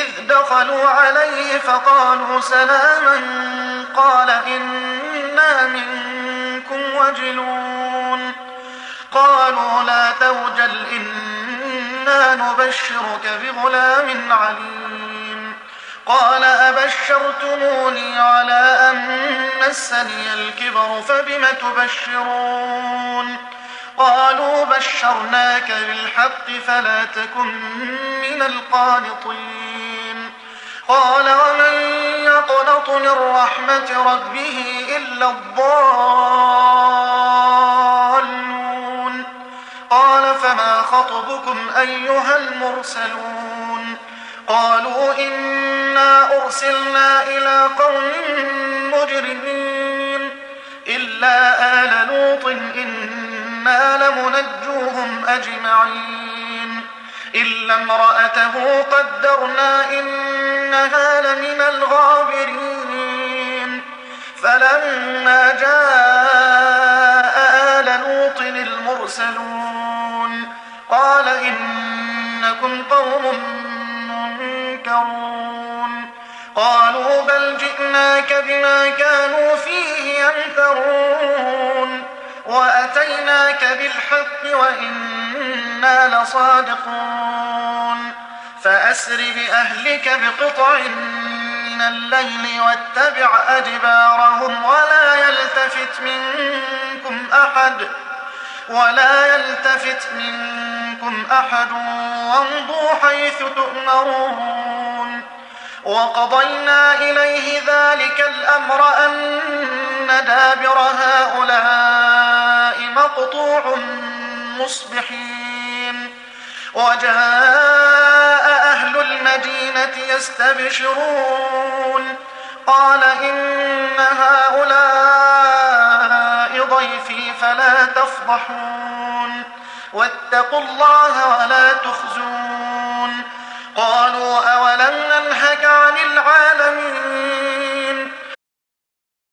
إذ دخلوا عليه فقالوا سلاما قال إنا منكم وجلون قالوا لا توجل إنا نبشرك بغلام عليم قال أبشرتموني على أن مسني الكبر فبم تبشرون قالوا بشرناك بالحق فلا تكن من القانطين قال ومن يقنط من رحمة ربه إلا الضالون قال فما خطبكم أيها المرسلون قالوا إنا أرسلنا إلى قوم مجرمين إلا آل لوط إنا لمنجوهم أجمعين إلا امرأته قدرنا إنها لمن الغابرين فلما جاء آل لوط المرسلون قال إنكم قوم منكرون قالوا بل جئناك بما كانوا فيه يمترون وأتيناك بالحق وإنا لصادقون فأسر بأهلك بقطع من الليل واتبع أدبارهم ولا يلتفت منكم أحد وامضوا حيث تؤمرون وقضينا إليه ذلك الأمر أن دابر هؤلاء مقطوع مصبحين وجاء أهل المدينة يستبشرون قال إن هؤلاء ضيفي فلا تفضحون واتقوا الله ولا تخزون قالوا أولم